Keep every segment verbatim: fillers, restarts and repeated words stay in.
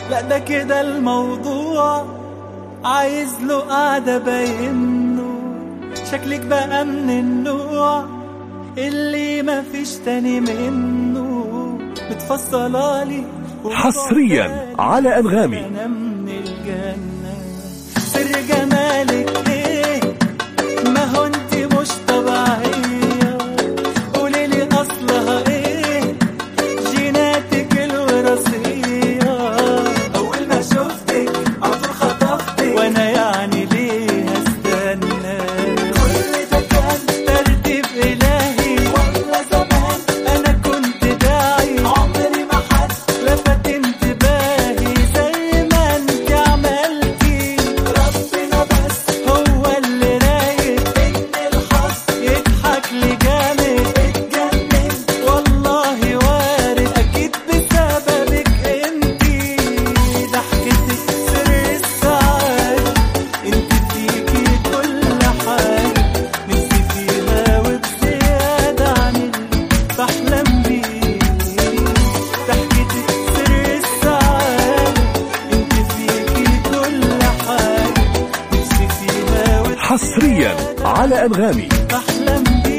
لا ده كده الموضوع عايز له قعدة باينه، شكلك بقى من النوع اللي ما فيش تاني منه، متفصلالي حصريا على أنغامي. أنا من الجنة سر جمالك ايه، ما هو انت مش طبيعية، قوليلي اصلها ايه جيناتك الوراثية، اول ما شفتك عطول خطفتك وانا يعني ليه هستنى، كل ده كان ترتيب الهي ولا زمان انا كنت داعي، عمري ما حد لفت انتباهي زي ما انت عملتي، ربنا بس هو اللي رايق ان الحظ يضحك لي جامد، اتجنن والله وارد اكيد بسببك انتي، ضحكتك سر السعادة، انت فيكي كل حاجة نفسي فيها وبزيادة عن اللي بحلم بيه، ضحكتك سر السعادة، انت فيكي كل حاجة نفسي فيها وبزيادة حصريا على أنغامي. بحلم بيه.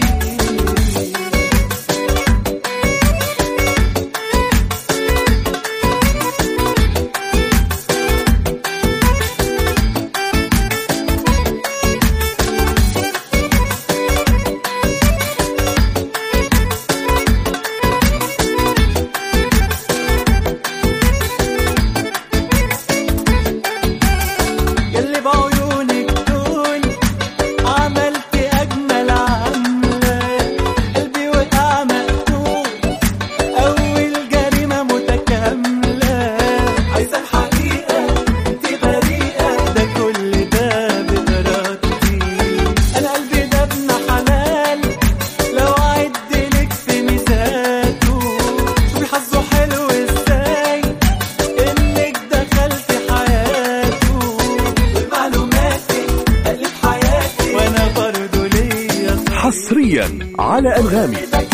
يلي بعيونك دول عملت أجمل عملة، قلبي وقع مقتول أول جريمة متكاملة، عايزة الحقيقة انت بريئة، ده كل ده بإرادتي، أنا قلبي ده ابن حلال لو أعدلك في ميزاته، شوفي حظه حلو ازاي انك دخلت حياته، ومعلوماتك قلب حياتي وانا برضه ليا حصريا على أنغامي.